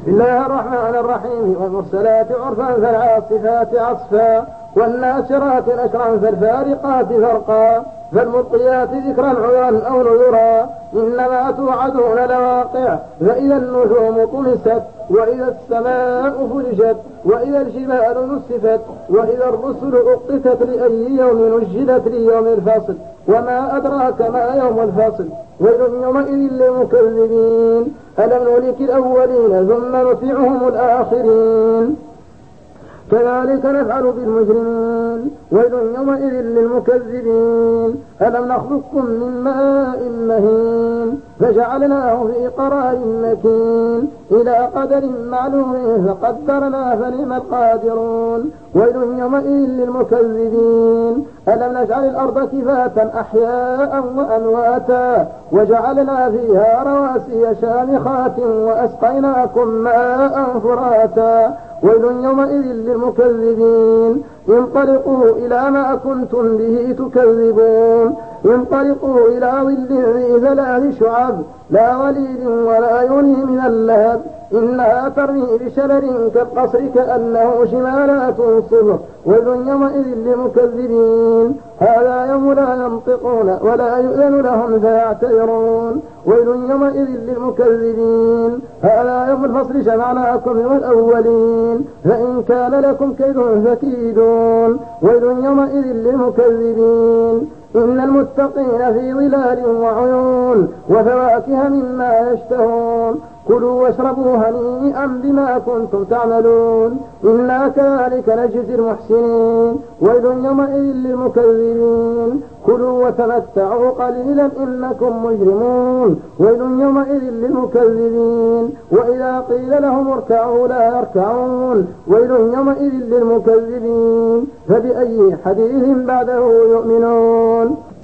بسم الله الرحمن الرحيم. والمرسلات عرفا فالعاصفات عصفا والناشرات نشرا فالفارقات فرقا فالملقيات ذكرا عذرا أو نذرا إنما توعدون لواقع فإذا النجوم طمست وإذا السماء فرجت وإذا الجبال نسفت وإذا الرسل أقتت لأي يوم نجلت ليوم الفصل وما أدراك ما يوم الفصل ويل يومئذ للمكذبين ألم نهلك الأولين ثم نتبعهم الآخرين كذلك نفعل بالمجرمين ويل يومئذ للمكذبين ألم نخلقكم من ماء مهين فجعلناه في قرار مكين إلى قدر معلوم فقدرنا فنعم القادرون ويل يومئذ للمكذبين ألم نجعل الأرض كفاتا أحياء وأمواتا وجعلنا فيها رواسي شامخات وأسقيناكم ماء فراتا ويل يومئذ للمكذبين انطلقوا إلى ما كنتم به تكذبون انطلقوا إلى ظل ذي ثلاث شعب لا ظليل ولا يغني من اللهب إنها ترمي بشرر كالقصر كأنه شمالات صفر ويل يومئذ للمكذبين هذا يوم لا ينطقون ولا يؤذن لهم فيعتذرون ويل يومئذ للمكذبين هذا يوم الفصل جمعناكم يوم الأولين فإن كان لكم كيد فكيدون ويل يومئذ للمكذبين إن المتقين في ظلال وعيون وفواكه مما يشتهون كلوا واشربوا هنيئا بما كنتم تعملون إنا كذلك نجزي المحسنين ويل يومئذ للمكذبين كلوا وتمتعوا قليلا إنكم مجرمون ويل يومئذ للمكذبين وإذا قيل لهم اركعوا لا يركعون ويل يومئذ للمكذبين فبأي حديث بعده يؤمنون.